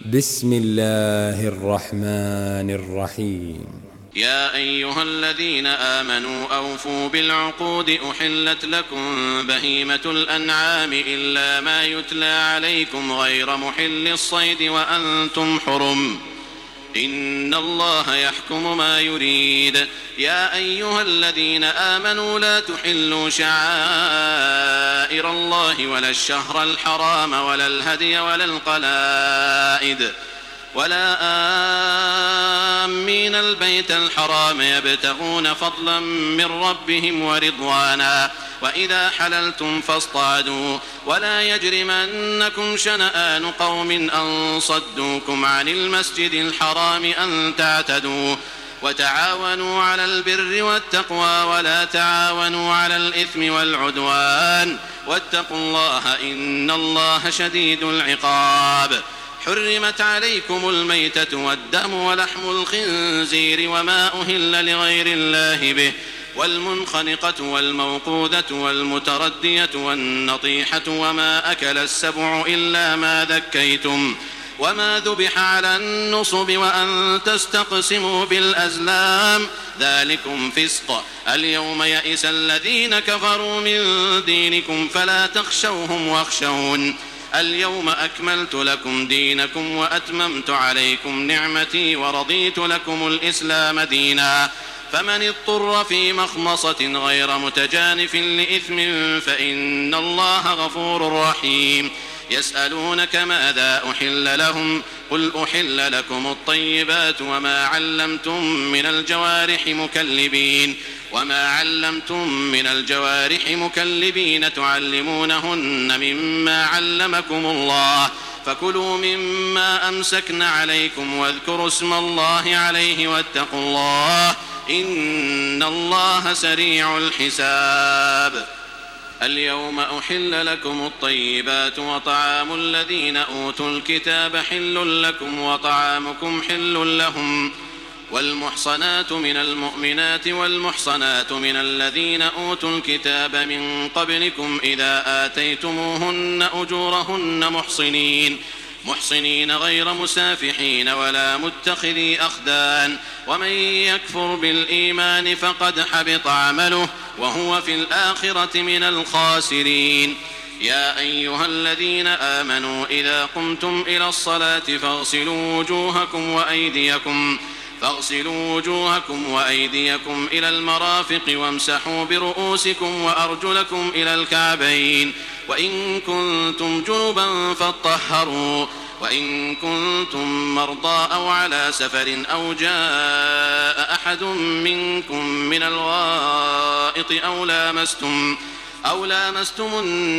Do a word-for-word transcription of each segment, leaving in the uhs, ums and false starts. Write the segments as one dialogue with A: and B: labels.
A: بسم الله الرحمن الرحيم.
B: يا أيها الذين آمنوا أوفوا بالعقود أحلت لكم بهيمة الأنعام إلا ما يتلى عليكم غير محل الصيد وأنتم حرم إن الله يحكم ما يريد. يا أيها الذين آمنوا لا تحلوا شعائر الله ولا الشهر الحرام ولا الهدي ولا القلائد ولا آمين البيت الحرام يبتغون فضلا من ربهم ورضوانا وإذا حللتم فاصطادوا ولا يجرمنكم شنآن قوم أن صدوكم عن المسجد الحرام أن تعتدوا وتعاونوا على البر والتقوى ولا تعاونوا على الإثم والعدوان واتقوا الله إن الله شديد العقاب. حرمت عليكم الميتة والدم ولحم الخنزير وما أهل لغير الله به والمنخنقة والموقوذة والمتردية والنطيحة وما أكل السبع إلا ما ذكيتم وما ذبح على النصب وأن تستقسموا بالأزلام ذلكم فسق. اليوم يئس الذين كفروا من دينكم فلا تخشوهم واخشون اليوم أكملت لكم دينكم وأتممت عليكم نعمتي ورضيت لكم الإسلام دينا فمن اضطر في مخمصة غير متجانف لإثم فإن الله غفور رحيم. يسألونك ماذا أحل لهم قل أحل لكم الطيبات وما علمتم من الجوارح مكلبين وما علمتم من الجوارح مكلبين تعلمونهن مما علمكم الله فكلوا مما أمسكن عليكم واذكروا اسم الله عليه واتقوا الله إن الله سريع الحساب. اليوم أحل لكم الطيبات وطعام الذين أوتوا الكتاب حل لكم وطعامكم حل لهم والمحصنات من المؤمنات والمحصنات من الذين أوتوا الكتاب من قبلكم إذا آتيتموهن أجورهن محصنين محصنين غير مسافحين ولا متخذي أخدان ومن يكفر بالإيمان فقد حبط عمله وهو في الآخرة من الخاسرين. يا أيها الذين آمنوا إذا قمتم إلى الصلاة فاغسلوا وجوهكم وأيديكم فاغسلوا وجوهكم وأيديكم إلى المرافق وامسحوا برؤوسكم وأرجلكم إلى الكعبين وإن كنتم جنبا فاطهروا وإن كنتم مرضى أو على سفر أو جاء أحد منكم من الغائط أو لامستم أو لامستم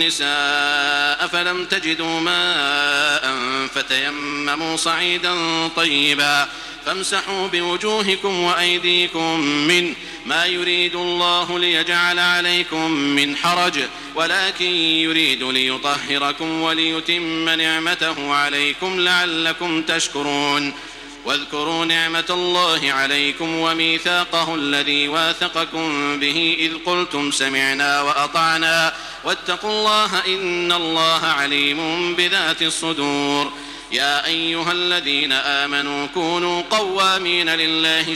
B: النساء فلم تجدوا ماء فتيمموا صعيدا طيبا فامسحوا بوجوهكم وأيديكم منه ما يريد الله ليجعل عليكم من حرج ولكن يريد ليطهركم وليتم نعمته عليكم لعلكم تشكرون. واذكروا نعمة الله عليكم وميثاقه الذي واثقكم به إذ قلتم سمعنا وأطعنا واتقوا الله إن الله عليم بذات الصدور. يا أيها الذين آمنوا كونوا قوامين لله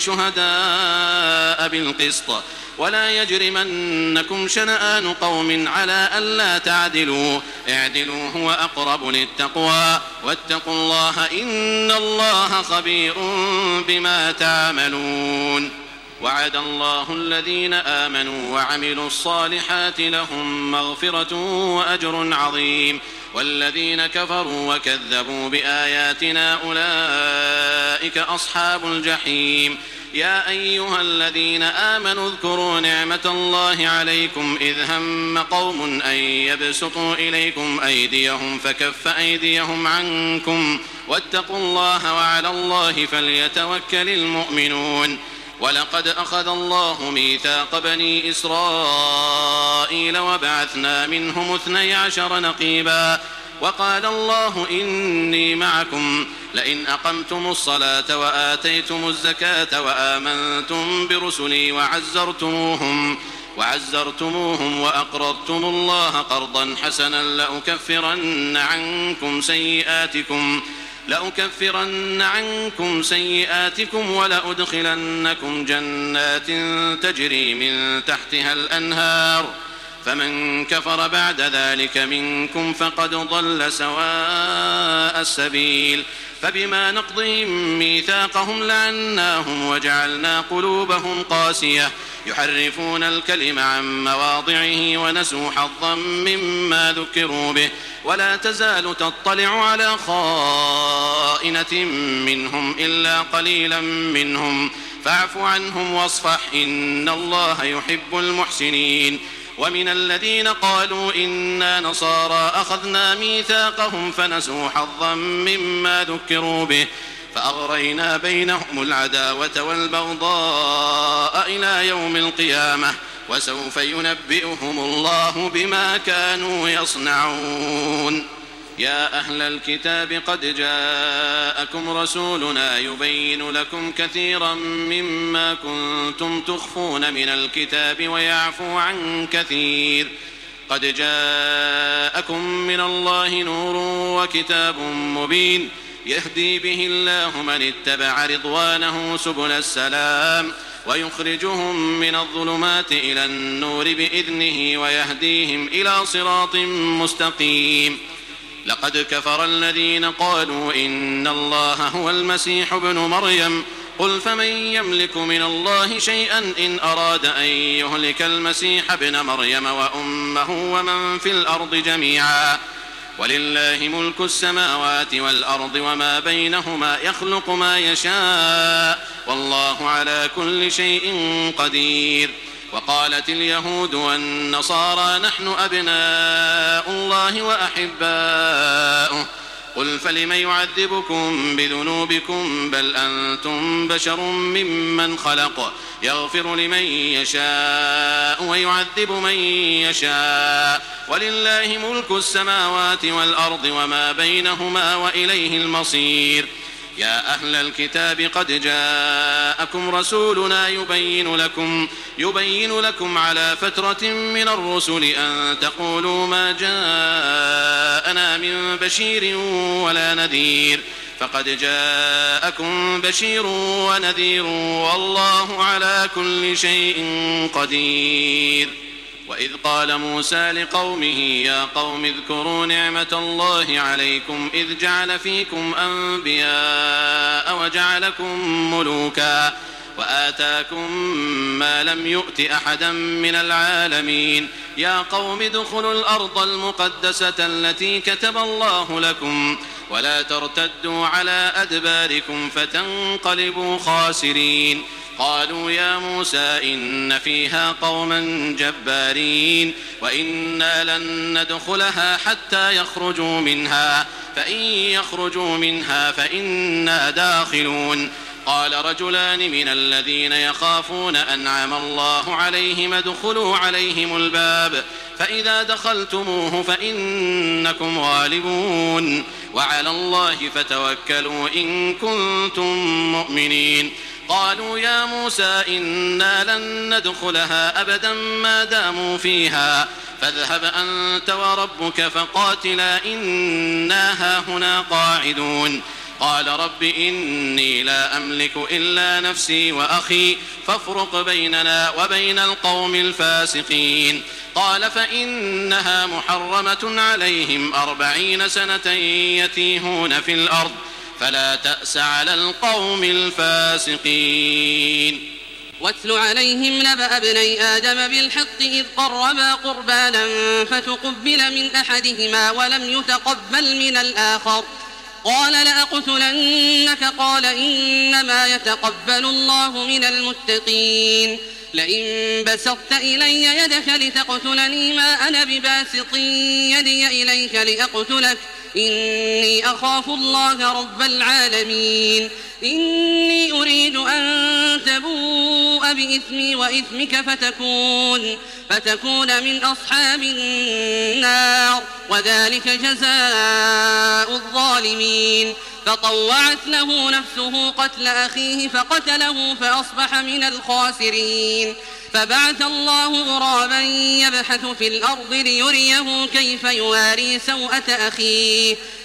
B: شهداء بالقسط ولا يجرمنكم شنآن قوم على ألا تعدلوا اعدلوا هو أقرب للتقوى واتقوا الله إن الله خبير بما تعملون. وعد الله الذين آمنوا وعملوا الصالحات لهم مغفرة وأجر عظيم والذين كفروا وكذبوا بآياتنا أولئك أصحاب الجحيم. يا أيها الذين آمنوا اذكروا نعمة الله عليكم إذ هم قوم أن يبسطوا إليكم أيديهم فكف أيديهم عنكم واتقوا الله وعلى الله فليتوكل المؤمنون. ولقد أخذ الله ميثاق بني إسرائيل وبعثنا منهم اثني عشر نقيبا وقال الله إني معكم لئن أقمتم الصلاة وآتيتم الزكاة وآمنتم برسلي وعزرتموهم وعزرتموهم وأقرضتم الله قرضا حسنا لأكفرن عنكم سيئاتكم لأكفرن عنكم سيئاتكم ولأدخلنكم جنات تجري من تحتها الأنهار فمن كفر بعد ذلك منكم فقد ضل سواء السبيل فبما نقضهم ميثاقهم لعناهم وجعلنا قلوبهم قاسية يحرفون الكلم عن مواضعه ونسوا حظا مما ذكروا به ولا تزال تطلع على خائنة منهم إلا قليلا منهم فاعف عنهم واصفح إن الله يحب المحسنين ومن الذين قالوا إنا نصارى أخذنا ميثاقهم فنسوا حظا مما ذكروا به فأغرينا بينهم العداوة والبغضاء إلى يوم القيامة وسوف ينبئهم الله بما كانوا يصنعون يا أهل الكتاب قد جاءكم رسولنا يبين لكم كثيرا مما كنتم تخفون من الكتاب ويعفو عن كثير قد جاءكم من الله نور وكتاب مبين يهدي به الله من اتبع رضوانه سبل السلام ويخرجهم من الظلمات إلى النور بإذنه ويهديهم إلى صراط مستقيم لقد كفر الذين قالوا إن الله هو المسيح ابن مريم قل فمن يملك من الله شيئا إن أراد أن يهلك المسيح ابن مريم وأمه ومن في الأرض جميعا ولله ملك السماوات والأرض وما بينهما يخلق ما يشاء والله على كل شيء قدير وقالت اليهود والنصارى نحن أبناء الله وأحباؤه قل فلم يعذبكم بذنوبكم بل أنتم بشر ممن خلق يغفر لمن يشاء ويعذب من يشاء ولله ملك السماوات والأرض وما بينهما وإليه المصير يا أهل الكتاب قد جاءكم رسولنا يبين لكم, يبين لكم على فترة من الرسل أن تقولوا ما جاءنا من بشير ولا نذير فقد جاءكم بشير ونذير والله على كل شيء قدير وإذ قال موسى لقومه يا قوم اذكروا نعمة الله عليكم إذ جعل فيكم أنبياء وجعلكم ملوكا وآتاكم ما لم يؤت أحدا من العالمين يا قوم ادخلوا الأرض المقدسة التي كتب الله لكم ولا ترتدوا على أدباركم فتنقلبوا خاسرين قالوا يا موسى إن فيها قوما جبارين وإنا لن ندخلها حتى يخرجوا منها فإن يخرجوا منها فإنا داخلون قال رجلان من الذين يخافون أنعم الله عليهم ادخلوا عليهم الباب فإذا دخلتموه فإنكم غالبون وعلى الله فتوكلوا إن كنتم مؤمنين قالوا يا موسى إنا لن ندخلها أبدا ما داموا فيها فاذهب أنت وربك فقاتلا إنا هاهنا قاعدون قال رب إني لا أملك إلا نفسي وأخي فافرق بيننا وبين القوم الفاسقين قال فإنها محرمة عليهم أربعين سنة يتيهون في الأرض فلا تأس على القوم الفاسقين
C: واتل عليهم نبأ ابني آدم بالحق إذ قربا قربانا فتقبل من أحدهما ولم يتقبل من الآخر قال لأقتلنك قال إنما يتقبل الله من المتقين لئن بسطت إلي يدك لتقتلني ما أنا بباسط يدي إليك لأقتلك إني أخاف الله رب العالمين إني أريد أن تبوء بإثمي وإثمك فتكون, فتكون من أصحاب النار وذلك جزاء الظالمين فطوعت له نفسه قتل أخيه فقتله فأصبح من الخاسرين فبعث الله غرابا يبحث في الأرض ليريه كيف يواري سوءة أخيه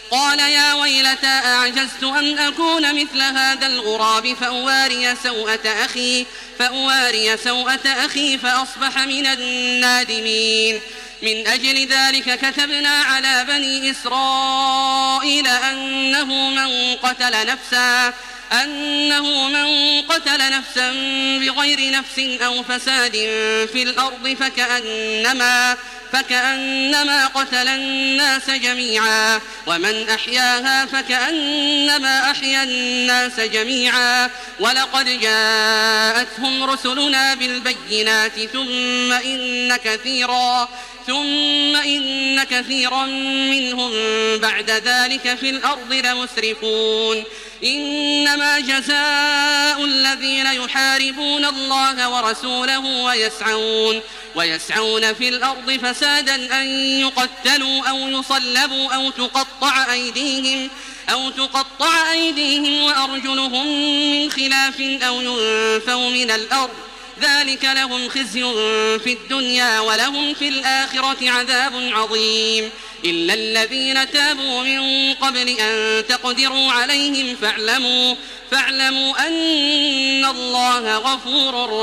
C: قال يا ويلتى أعجزت أن أكون مثل هذا الغراب فأواري سوءة أخي فأواري سوءة أخي فأصبح من النادمين. من أجل ذلك كتبنا على بني إسرائيل أنه من قتل نفسا أنه من قتل نفسا بغير نفس أو فساد في الأرض فكأنما فكأنما قتل الناس جميعا ومن أحياها فكأنما أحيا الناس جميعا. ولقد جاءتهم رسلنا بالبينات ثم إن كثيرا ثم إن كثيرا منهم بعد ذلك في الأرض لمسرفون. إنما جزاء الذين يحاربون الله ورسوله ويسعون ويسعون في الأرض فسادا أن يقتلوا أو يصلبوا أو تقطع أيديهم أو تقطع أيديهم وأرجلهم من خلاف أو ينفوا من الأرض ذلك لهم خزي في الدنيا ولهم في الآخرة عذاب عظيم. إلا الذين تابوا من قبل أن تقدروا عليهم فاعلموا فاعلموا أن الله غفور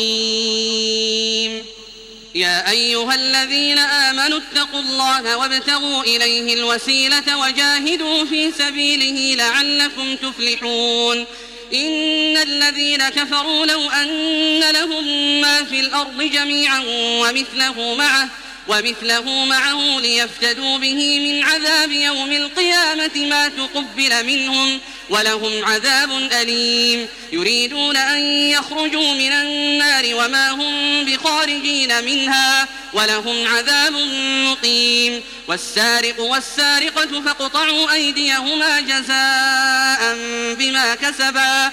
C: رحيم. يا أيها الذين آمنوا اتقوا الله وابتغوا إليه الوسيلة وجاهدوا في سبيله لعلكم تفلحون. إن الذين كفروا لو أن لهم ما في الأرض جميعا ومثله معه ومثله معه ليفتدوا به من عذاب يوم القيامة ما تقبل منهم ولهم عذاب أليم. يريدون أن يخرجوا من النار وما هم بخارجين منها ولهم عذاب مقيم. والسارق والسارقة فاقطعوا أيديهما جزاء بما كسبا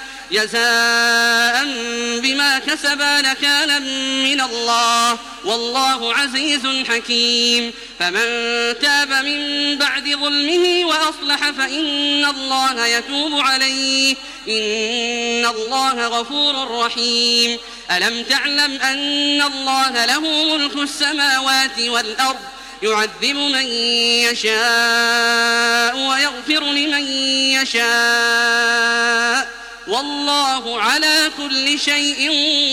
C: جزاء بما كسبا نكالا من الله والله عزيز حكيم. فمن تاب من بعد ظلمه وأصلح فإن الله يتوب عليه إن الله غفور رحيم. ألم تعلم أن الله له ملك السماوات والأرض يعذب من يشاء ويغفر لمن يشاء والله على كل شيء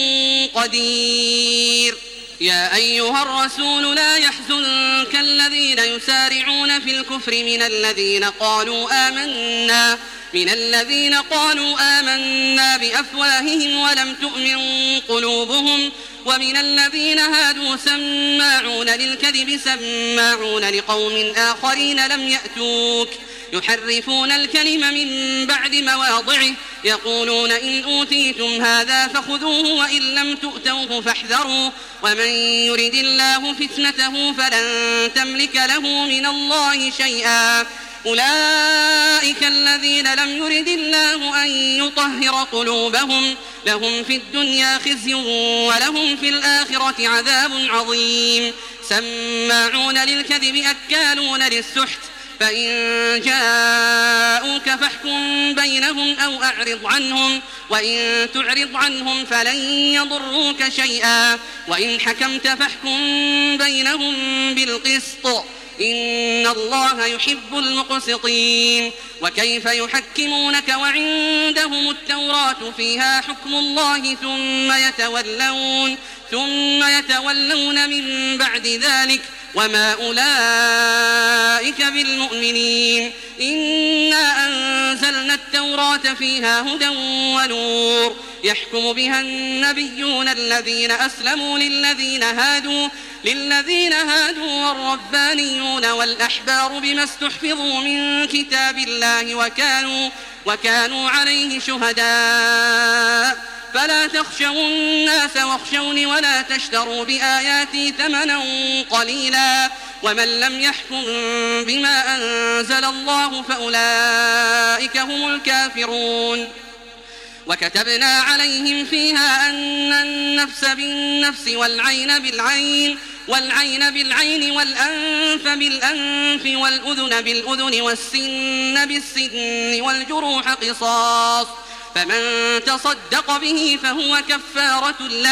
C: قدير. يا أيها الرسول لا يحزنك الذين يسارعون في الكفر من الذين قالوا آمنا من الذين قالوا آمنا بأفواههم ولم تؤمن قلوبهم ومن الذين هادوا سماعون للكذب سماعون لقوم آخرين لم يأتوك يحرفون الكلم من بعد مواضعه يقولون إن أوتيتم هذا فخذوه وإن لم تؤتوه فاحذروا ومن يرد الله فتنته فلن تملك له من الله شيئا. أولئك الذين لم يرد الله أن يطهر قلوبهم لهم في الدنيا خزي ولهم في الآخرة عذاب عظيم. سماعون للكذب أكالون للسحت فإن جاءوك فاحكم بينهم أو أعرض عنهم وإن تعرض عنهم فلن يضروك شيئا وإن حكمت فاحكم بينهم بالقسط إن الله يحب المقسطين. وكيف يحكمونك وعندهم التوراة فيها حكم الله ثم يتولون ثم يتولون من بعد ذلك وما أولئك بالمؤمنين. إنا أنزلنا التوراة فيها هدى ونور يحكم بها النبيون الذين أسلموا للذين هادوا للذين هادوا والربانيون والأحبار بما استحفظوا من كتاب الله وكانوا وكانوا عليه شهداء فلا تخشوا الناس واخشوني ولا تشتروا بآياتي ثمنا قليلا ومن لم يحكم بما أنزل الله فأولئك هم الكافرون. وكتبنا عليهم فيها أن النفس بالنفس والعين بالعين والعين بالعين والأنف بالأنف والأذن بالأذن والسن بالسن والجروح قصاص فمن تصدق به فهو كفارة له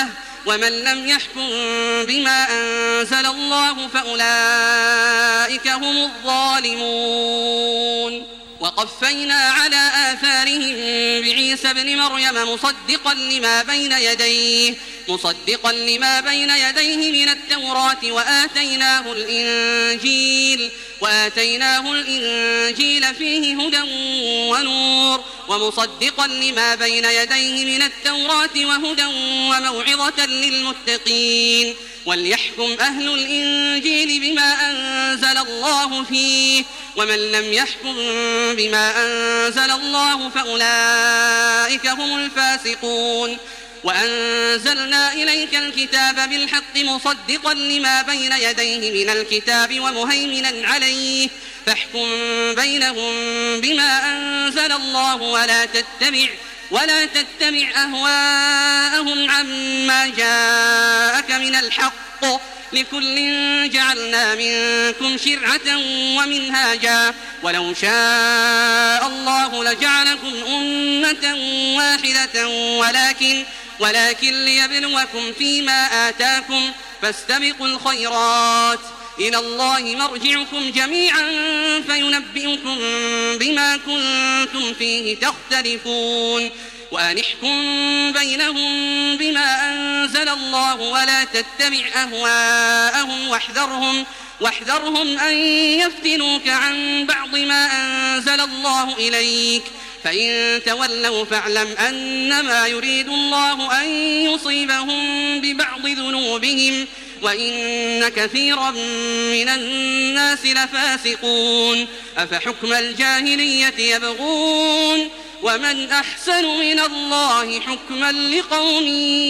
C: ومن لم يحكم بما أنزل الله فأولئك هم الظالمون. وقفينا على آثارهم بعيسى ابن مريم مصدقا لما بين يديه مصدقا لما بين يديه من التوراة وآتيناه الإنجيل وآتيناه الإنجيل فيه هدى ونور ومصدقا لما بين يديه من التوراة وهدى وموعظة للمتقين. وليحكم أهل الإنجيل بما أنزل الله فيه ومن لم يحكم بما أنزل الله فأولئك هم الفاسقون. وأنزلنا إليك الكتاب بالحق مصدقا لما بين يديه من الكتاب ومهيمنا عليه فاحكم بينهم بما أنزل الله ولا تتبع ولا تتبع أهواءهم عما جاءك من الحق لكل جعلنا منكم شرعة ومنهاجا ولو شاء الله لجعلكم أمة واحدة ولكن ولكن ليبلوكم فيما آتاكم فاستبقوا الخيرات إلى الله مرجعكم جميعا فينبئكم بما كنتم فيه تختلفون. وأن احكم بينهم بما أنزل الله ولا تتبع أهواءهم واحذرهم واحذرهم أن يفتنوك عن بعض ما أنزل الله إليك فإن تولوا فاعلم أنما يريد الله أن يصيبهم ببعض ذنوبهم وإن كثيرا من الناس لفاسقون. أفحكم الجاهلية يبغون ومن أحسن من الله حكما لقوم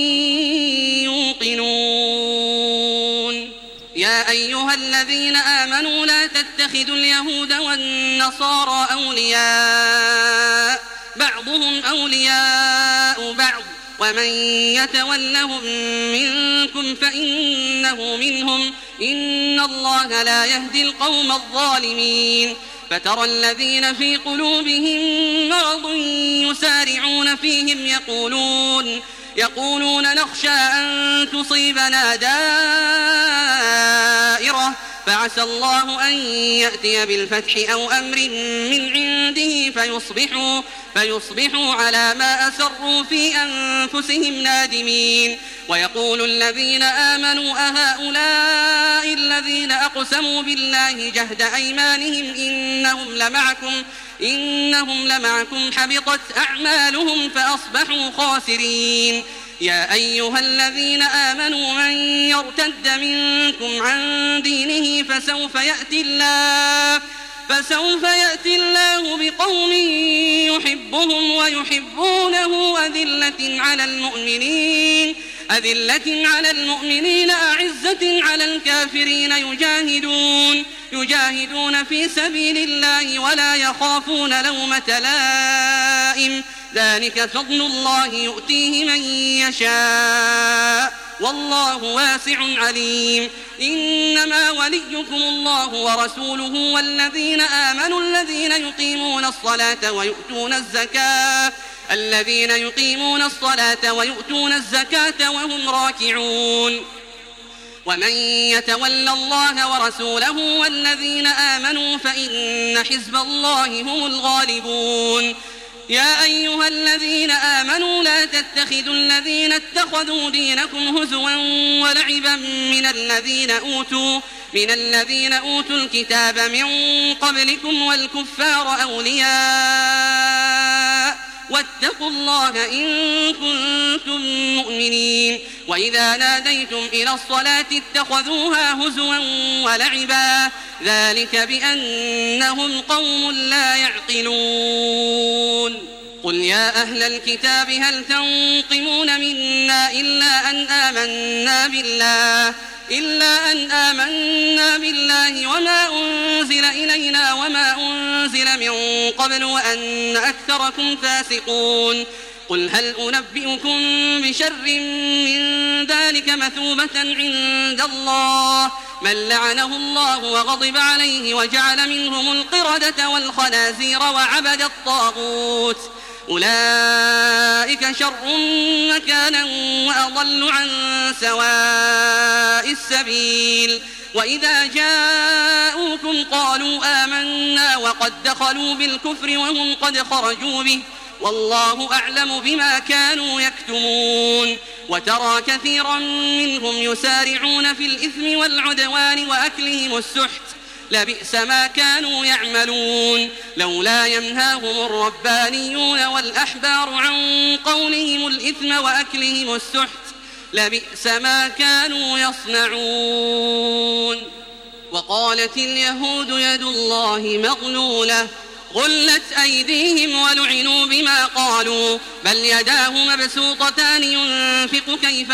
C: يوقنون. يا أيها الذين آمنوا لا تتخذوا اليهود والنصارى أولياء بعضهم أولياء بعض ومن يتولهم منكم فإنه منهم إن الله لا يهدي القوم الظالمين. فترى الذين في قلوبهم مرض يسارعون فيهم يقولون يقولون نخشى أن تصيبنا دائرة فعسى الله أن يأتي بالفتح أو أمر من عنده فيصبحوا, فيصبحوا على ما أسروا في أنفسهم نادمين. ويقول الذين آمنوا أهؤلاء الذين أقسموا بالله جهد أيمانهم إنهم لمعكم إنهم لمعكم حبطت أعمالهم فأصبحوا خاسرين. يا أيها الذين آمنوا من يرتد منكم عن دينه فسوف يأتي الله فسوف يأتي الله بقوم يحبهم ويحبونه أذلة على المؤمنين أذلة على المؤمنين أعزة على الكافرين يجاهدون يجاهدون في سبيل الله ولا يخافون لومة لائم ذلك فضل الله يؤتيه من يشاء والله واسع عليم. إنما وليكم الله ورسوله والذين آمنوا الذين يقيمون الصلاة ويؤتون الزكاة الذين يقيمون الصلاة ويؤتون الزكاة وهم راكعون. ومن يتول الله ورسوله والذين آمنوا فإن حزب الله هم الغالبون. يا أيها الذين آمنوا لا تتخذوا الذين اتخذوا دينكم هزوا ولعبا من الذين أوتوا من الذين أوتوا الكتاب من قبلكم والكفار أولياء واتقوا الله إن كنتم مؤمنين. وإذا ناديتم إلى الصلاة اتخذوها هزوا ولعبا ذلك بأنهم قوم لا يعقلون. قل يا أهل الكتاب هل تنقمون منا إلا أن آمنا بالله إلا أن آمنا بالله وما أنزل إلينا وما أنزل من قبل وأن أكثركم فاسقون. قل هل أنبئكم بشر من ذلك مثوبة عند الله من لعنه الله وغضب عليه وجعل منهم القردة والخنازير وعبد الطاغوت أولئك شر مكانا وأضل عن سواء السبيل. وإذا جاءوكم قالوا آمنا وقد دخلوا بالكفر وهم قد خرجوا به والله أعلم بما كانوا يكتمون. وترى كثيرا منهم يسارعون في الإثم والعدوان وأكلهم السحت لبئس ما كانوا يعملون. لولا ينهاهم الربانيون والأحبار عن قولهم الإثم وأكلهم السحت لبئس ما كانوا يصنعون. وقالت اليهود يد الله مغلولة غلت أيديهم ولعنوا بما قالوا بل يداه مبسوطتان ينفق كيف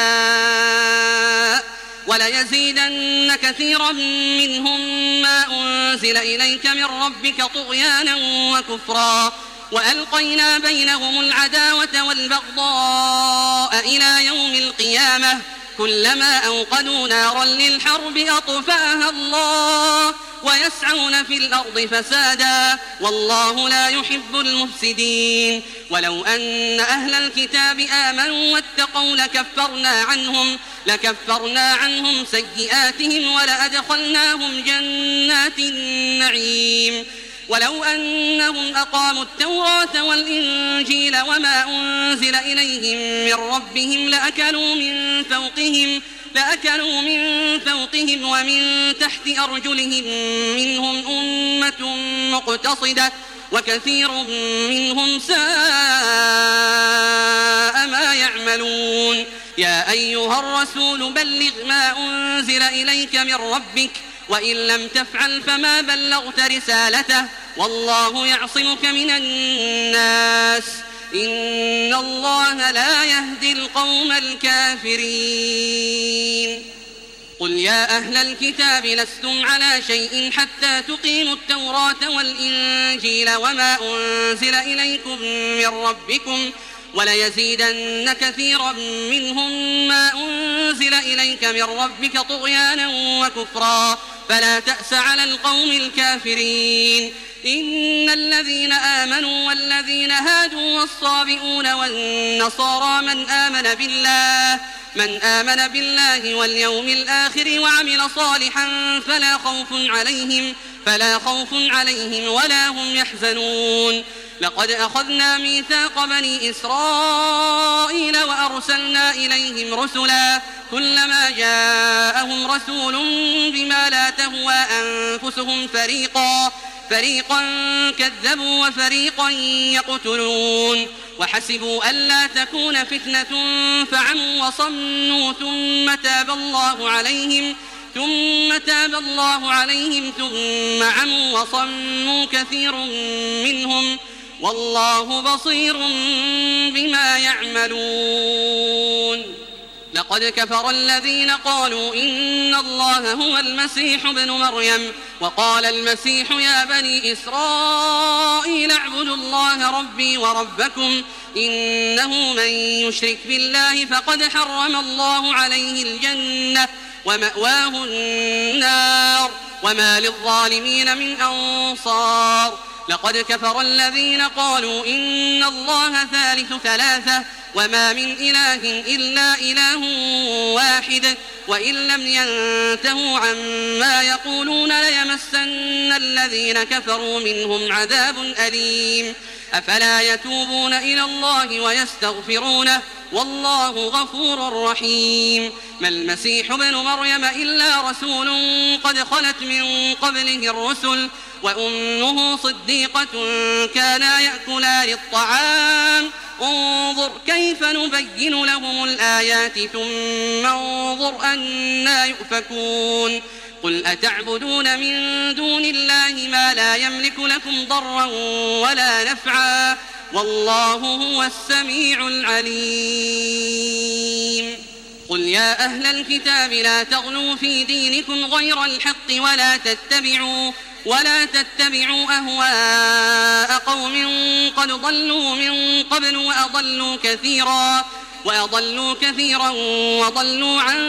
C: يشاء وليزيدن كثيرا منهم ما أنزل إليك من ربك طغيانا وكفرا وألقينا بينهم العداوة والبغضاء إلى يوم القيامة كلما أوقدوا نارا للحرب أطفأها الله ويسعون في الأرض فسادا والله لا يحب المفسدين. ولو أن أهل الكتاب آمنوا واتقوا لكفرنا عنهم لكفرنا عنهم سيئاتهم ولأدخلناهم جنات النعيم. ولو أنهم أقاموا التوراة والإنجيل وما أنزل إليهم من ربهم لأكلوا من فوقهم لأكلوا من فوقهم ومن تحت أرجلهم منهم أمة مقتصدة وكثير منهم ساء ما يعملون. يا أيها الرسول بلغ ما أنزل إليك من ربك وإن لم تفعل فما بلغت رسالته والله يعصمك من الناس إن الله لا يهدي القوم الكافرين. قل يا أهل الكتاب لستم على شيء حتى تقيموا التوراة والإنجيل وما أنزل إليكم من ربكم وليزيدن كثيرا منهم ما أنزل إليك من ربك طغيانا وكفرا فلا تأس على القوم الكافرين. إن الذين آمنوا والذين هادوا والصابئون والنصارى من آمن بالله من آمن بالله واليوم الآخر وعمل صالحا فلا خوف عليهم فلا خوف عليهم ولا هم يحزنون. لقد أخذنا ميثاق بني إسرائيل وأرسلنا إليهم رسلا كلما جاءهم رسول بما لا تهوى أنفسهم فريقا فريقا كذبوا وفريقا يقتلون وحسبوا ألا تكون فتنة فعموا وصموا ثم تاب الله عليهم ثم تاب الله عليهم ثم عموا وصموا كثير منهم والله بصير بما يعملون. لقد كفر الذين قالوا إن الله هو المسيح ابن مريم وقال المسيح يا بني إسرائيل اعبدوا الله ربي وربكم إنه من يشرك بالله فقد حرم الله عليه الجنة ومأواه النار وما للظالمين من أنصار. لقد كفر الذين قالوا إن الله ثالث ثلاثة وما من إله إلا إله واحد وإن لم ينتهوا عما يقولون ليمسن الذين كفروا منهم عذاب أليم. أفلا يتوبون إلى الله ويستغفرونه والله غفور رحيم. ما المسيح ابن مريم إلا رسول قد خلت من قبله الرسل وأمه صديقة كانا يأكلان الطعام انظر كيف نبين لهم الآيات ثم انظر أنا يؤفكون. قل أتعبدون من دون الله ما لا يملك لكم ضرا ولا نفعا والله هو السميع العليم. قل يا أهل الكتاب لا تغلوا في دينكم غير الحق ولا تتبعوا ولا تتبعوا أهواء قوم قد ضلوا من قبل وأضلوا كثيرا وأضلوا كثيرا وضلوا عن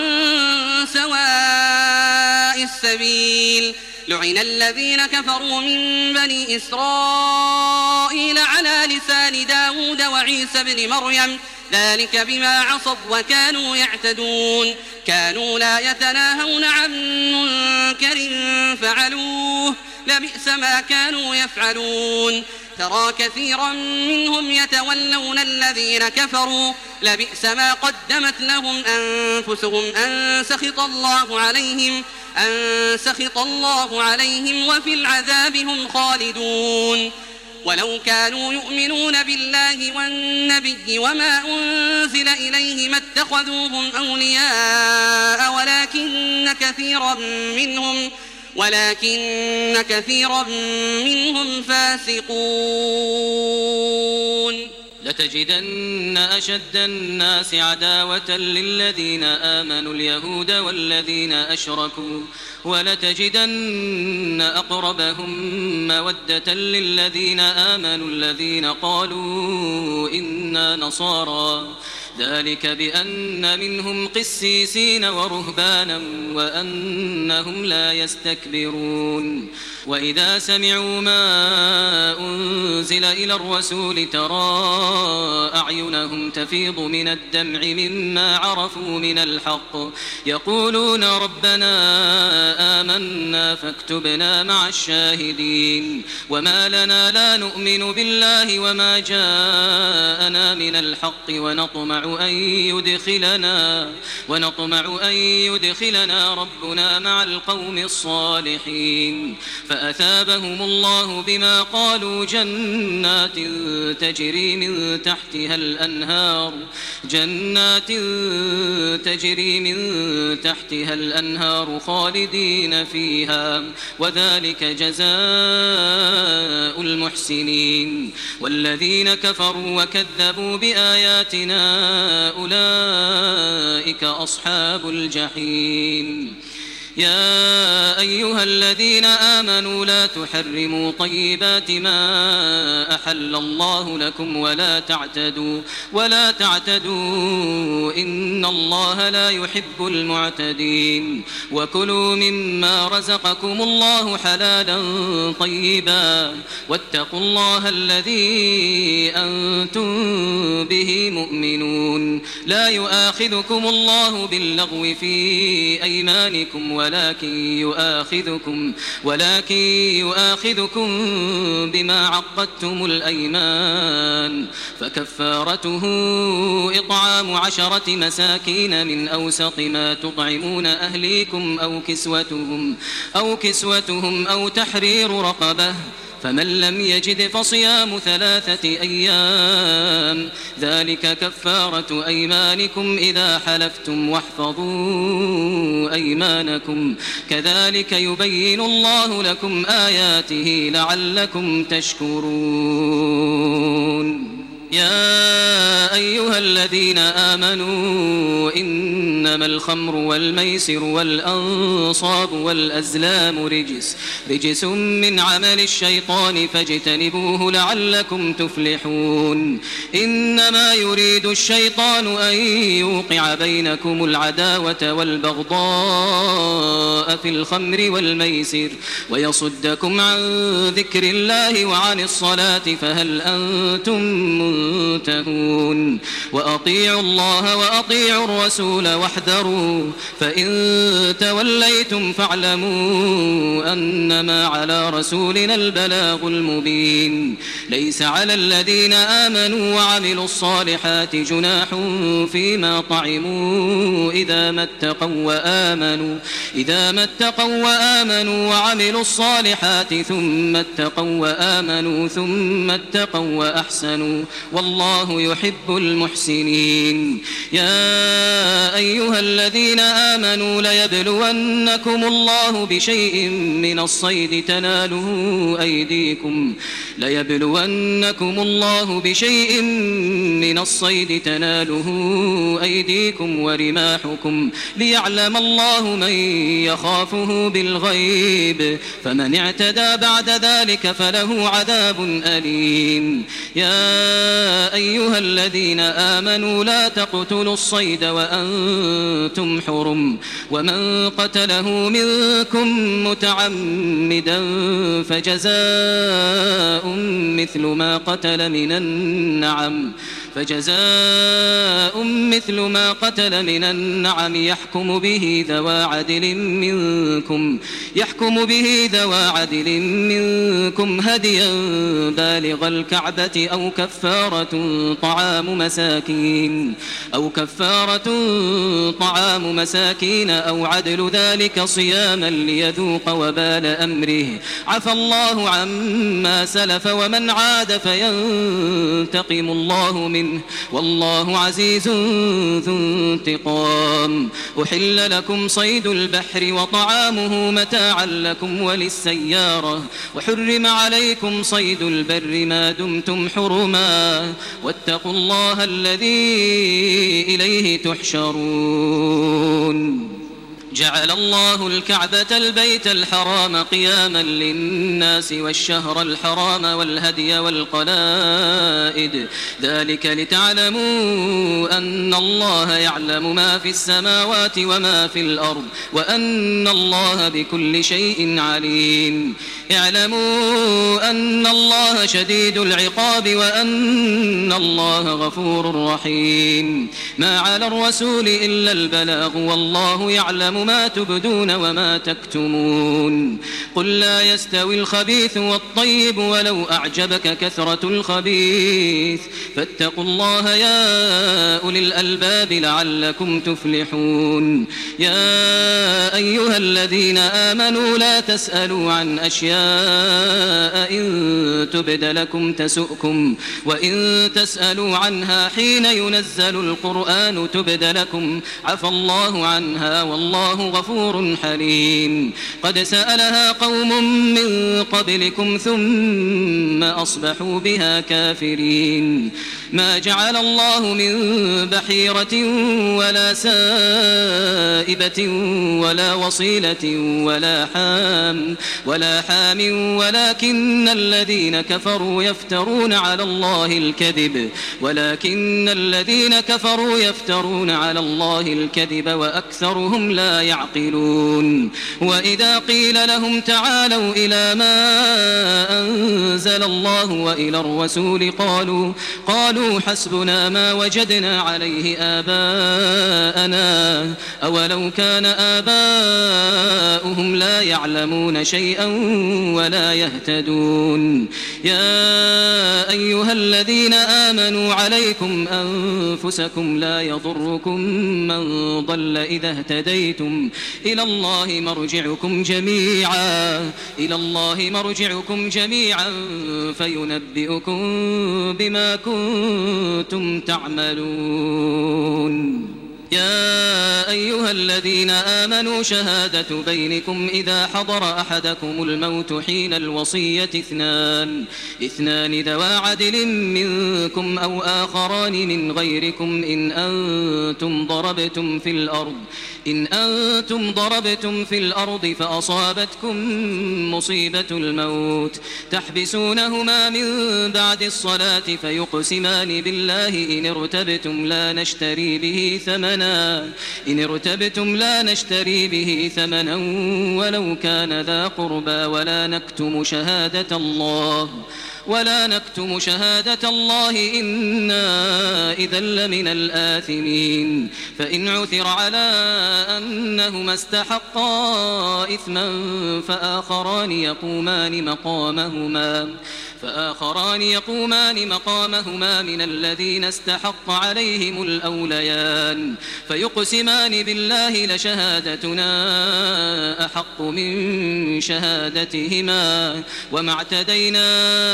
C: سواء السبيل. لعن الذين كفروا من بني إسرائيل على على لسان داود وعيسى بن مريم ذلك بما عصوا وكانوا يعتدون كانوا لا يتناهون عن منكر فعلوه لبئس ما كانوا يفعلون ترى كثيرا منهم يتولون الذين كفروا لبئس ما قدمت لهم أنفسهم أن سخط الله عليهم أن سخط الله عليهم وفي العذاب هم خالدون ولو كانوا يؤمنون بالله والنبي وما أنزل إليه ما اتخذوهم أولياء ولكن كثيرا منهم ولكن كثيرا منهم فاسقون
D: لتجدن أشد الناس عداوة للذين آمنوا اليهود والذين أشركوا ولتجدن أقربهم مودة للذين آمنوا الذين قالوا إنا نصارى ذلك بأن منهم قسيسين ورهبانا وأنهم لا يستكبرون وإذا سمعوا ما أنزل إلى الرسول ترى أعينهم تفيض من الدمع مما عرفوا من الحق يقولون ربنا آمنا فاكتبنا مع الشاهدين وما لنا لا نؤمن بالله وما جاءنا من الحق ونطمع أن يدخلنا ونطمع أن يدخلنا ربنا مع القوم الصالحين فأثابهم الله بما قالوا جنات تجري من تحتها الأنهار جنات تجري من تحتها الأنهار خالدين فيها وذلك جزاء المحسنين والذين كفروا وكذبوا بآياتنا أولئك أصحاب الجحيم يا أيها الذين آمنوا لا تحرموا طيبات ما أحل الله لكم ولا تعتدوا ولا تعتدوا إن الله لا يحب المعتدين وكلوا مما رزقكم الله حلالا طيبا واتقوا الله الذي أنتم به مؤمنون لا يؤاخذكم الله باللغو في أيمانكم ولكن يؤاخذكم ولكن يؤاخذكم بما عقدتم الأيمان فكفارته إطعام عشرة مساكين من أوسط ما تطعمون أهليكم أو كسوتهم أو كسوتهم أو تحرير رقبة فمن لم يجد فصيام ثلاثة أيام ذلك كفارة أيمانكم إذا حلفتم واحفظوا أيمانكم كذلك يبين الله لكم آياته لعلكم تشكرون يا أيها الذين آمنوا إنما الخمر والميسر والأنصاب والأزلام رجس رجس من عمل الشيطان فاجتنبوه لعلكم تفلحون إنما يريد الشيطان أن يوقع بينكم العداوة والبغضاء في الخمر والميسر ويصدكم عن ذكر الله وعن الصلاة فهل أنتم منتهون وأطيعوا الله وأطيعوا الرسول واحذروا فإن توليتم فاعلموا أنما على رسولنا البلاغ المبين ليس على الذين آمنوا وعملوا الصالحات جناح فيما طعموا إذا ما اتقوا وآمنوا إذا ما اتقوا وآمنوا وعملوا الصالحات ثم اتقوا وآمنوا ثم اتقوا وأحسنوا والله يحب المحسنين يا أيها الذين آمنوا ليبلونكم الله بشيء من الصيد تناله أيديكم ليبلونكم الله بشيء من الصيد تناله أيديكم ورماحكم ليعلم الله من يخافه بالغيب فمن اعتدى بعد ذلك فله عذاب أليم يا أيها الذين آمنوا لا تقتلوا الصيد وأنتم وأنتم حرم ومن قتله منكم متعمدا فجزاء مثل ما قتل من النعم فجزاء مثل ما قتل من النعم يحكم به ذوى عدل منكم يحكم به ذوى عدل منكم هديا بالغ الكعبة أو كفارة طعام مساكين أو كفارة طعام مساكين أو عدل ذلك صياما ليذوق وبال أمره عفى الله عما سلف ومن عاد فينتقم الله منه والله عزيز ذو انتقام أحل لكم صيد البحر وطعامه متاعا لكم وللسيارة وحرم عليكم صيد البر ما دمتم حرما واتقوا الله الذي إليه تحشرون جعل الله الكعبة البيت الحرام قياما للناس والشهر الحرام والهدي والقلائد ذلك لتعلموا أن الله يعلم ما في السماوات وما في الأرض وأن الله بكل شيء عليم اعلموا أن الله شديد العقاب وأن الله غفور رحيم ما على الرسول إلا البلاغ والله يعلم ما تبدون وما تكتمون قل لا يستوي الخبيث والطيب ولو أعجبك كثرة الخبيث فاتقوا الله يا أولي الألباب لعلكم تفلحون يا أيها الذين آمنوا لا تسألوا عن أشياء إن تبد لكم تسؤكم وإن تسألوا عنها حين ينزل القرآن تبد لكم عفى الله عنها والله غفور حليم قد سألها قوم من قبلكم ثم أصبحوا بها كافرين ما جعل الله من بحيرة ولا سائبة ولا وصيلة ولا حام ولا حام ولكن الذين كفروا يفترون على الله الكذب ولكن الذين كفروا يفترون على الله الكذب وأكثرهم لا يعقلون وإذا قيل لهم تعالوا إلى ما أنزل الله وإلى الرسول قالوا قالوا حسبنا ما وجدنا عليه آباءنا أولو كان آباؤهم لا يعلمون شيئا ولا يهتدون يا أيها الذين آمنوا عليكم أنفسكم لا يضركم من ضل إذا اهتديتم إلى الله مرجعكم جميعا إلى الله مرجعكم جميعا فينبئكم بما كنتم تعملون يا أيها الذين آمنوا شهادة بينكم إذا حضر أحدكم الموت حين الوصية اثنان اثنان ذوى عدل منكم أو آخران من غيركم إن أنتم ضربتم في الأرض إن أنتم ضربتم في الأرض فأصابتكم مصيبة الموت تحبسونهما من بعد الصلاة فيقسمان بالله إن ارتبتم لا نشتري به ثمنا إن ارتبتم لا نشتري به ثمنا ولو كان ذا قربى ولا نكتم شهادة الله ولا نكتم شهادة الله إنا إذا لمن الآثمين فإن عثر على أنهما استحقا إثما فآخران يقومان مقامهما فآخران يقومان مقامهما من الذين استحق عليهم الأوليان فيقسمان بالله لشهادتنا أحق من شهادتهما وما اعتدينا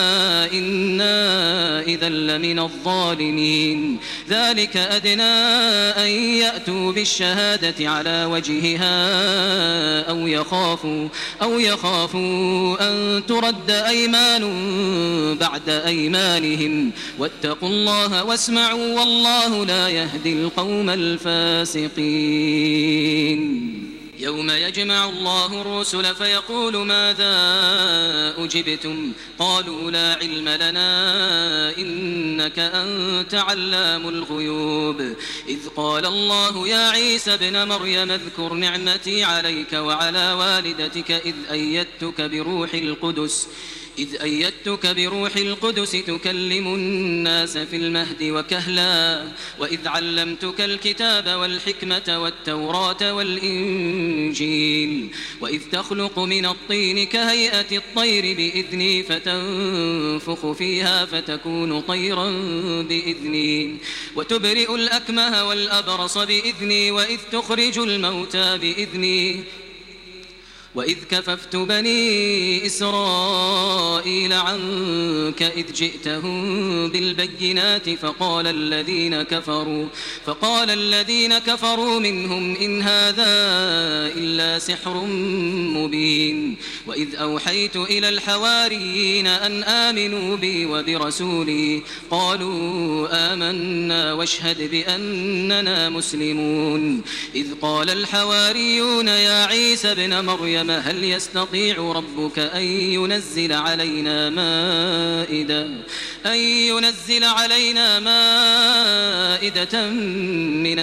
D: إنا إذا لمن الظالمين ذلك أدنى أن يأتوا بالشهادة على وجهها أو يخافوا أو يخافوا أن ترد أيمان بعد أيمانهم واتقوا الله واسمعوا والله لا يهدي القوم الفاسقين يوم يجمع الله الرسل فيقول ماذا أجبتم قالوا لا علم لنا إنك أنت علام الغيوب إذ قال الله يا عيسى ابن مريم اذكر نعمتي عليك وعلى والدتك إذ أيدتك بروح القدس إذ أيدتك بروح القدس تكلم الناس في المهد وكهلا وإذ علمتك الكتاب والحكمة والتوراة والإنجيل وإذ تخلق من الطين كهيئة الطير بإذني فتنفخ فيها فتكون طيرا بإذني وتبرئ الأكمه والأبرص بإذني وإذ تخرج الموتى بإذني وإذ كففت بني إسرائيل عنك إذ جئتهم بالبينات فقال الذين كفروا فقال الذين كفروا منهم إن هذا إلا سحر مبين وإذ أوحيت إلى الحواريين أن آمنوا بي وبرسولي قالوا آمنا واشهد بأننا مسلمون إذ قال الحواريون يا عيسى ابن مريم هل يستطيع ربك أن ينزل علينا مائدة أن ينزل علينا مائدة من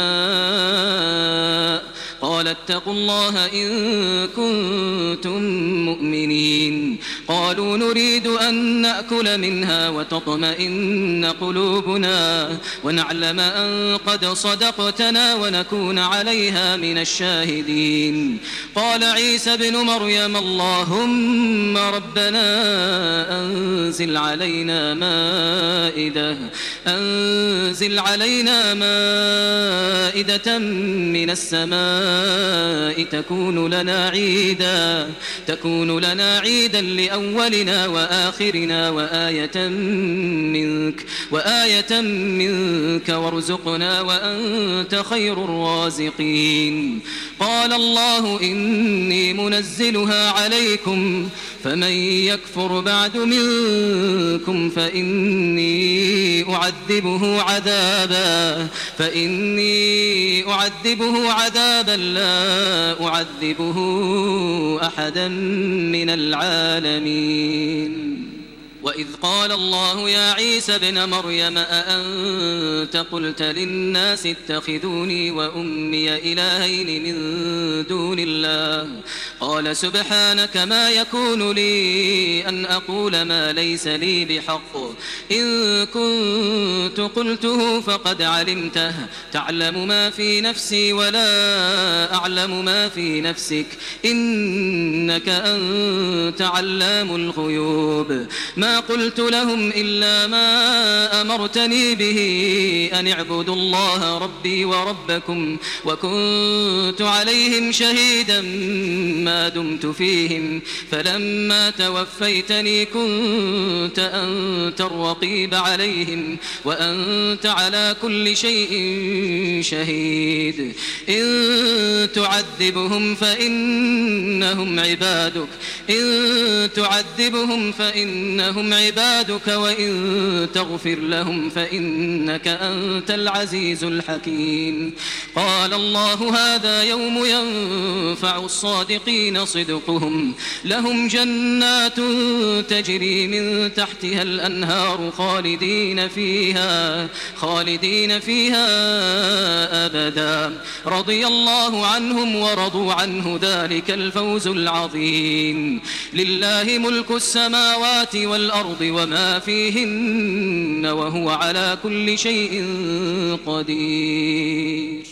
D: السماء قال اتقوا الله إن كنتم مؤمنين قالوا نريد أن نأكل منها وتطمئن قلوبنا ونعلم أن قد صدقتنا ونكون عليها من الشاهدين قال عيسى ابن مريم اللهم ربنا أنزل علينا مائدة أنزل علينا مائدة من السماء تكون لنا عيدا تكون لنا عيدا لأولنا وآخرنا وآية منك وآية منك وارزقنا وأنت خير الرازقين قال الله إني منزلها عليكم فمن يكفر بعد منكم فإني أعذبه عذابا فإني أعذبه عذابا لا أعذبه أحدا من العالمين وإذ قال الله يا عيسى ابن مريم أأنت قلت للناس اتخذوني وأمي إلهين من دون الله قال سبحانك ما يكون لي أن أقول ما ليس لي بحق إن كنت قلته فقد علمته تعلم ما في نفسي ولا أعلم ما في نفسك إنك أنت علام الغيوب ما قلت لهم إلا ما أمرتني به أن اعبدوا الله ربي وربكم وكنت عليهم شهيدا ما دمت فيهم فلما توفيتني كنت أنت الرقيب عليهم وأنت على كل شيء شهيد إن تعذبهم فإنهم عبادك إن تعذبهم فإنهم عبادك وإن تغفر لهم فإنك أنت العزيز الحكيم قال الله هذا يوم ينفع الصادقين صدقهم لهم جنات تجري من تحتها الأنهار خالدين فيها خالدين فيها أبدا رضي الله عنهم ورضوا عنه ذلك الفوز العظيم لله ملك السماوات والأرض وما فيهن وهو على كل شيء قدير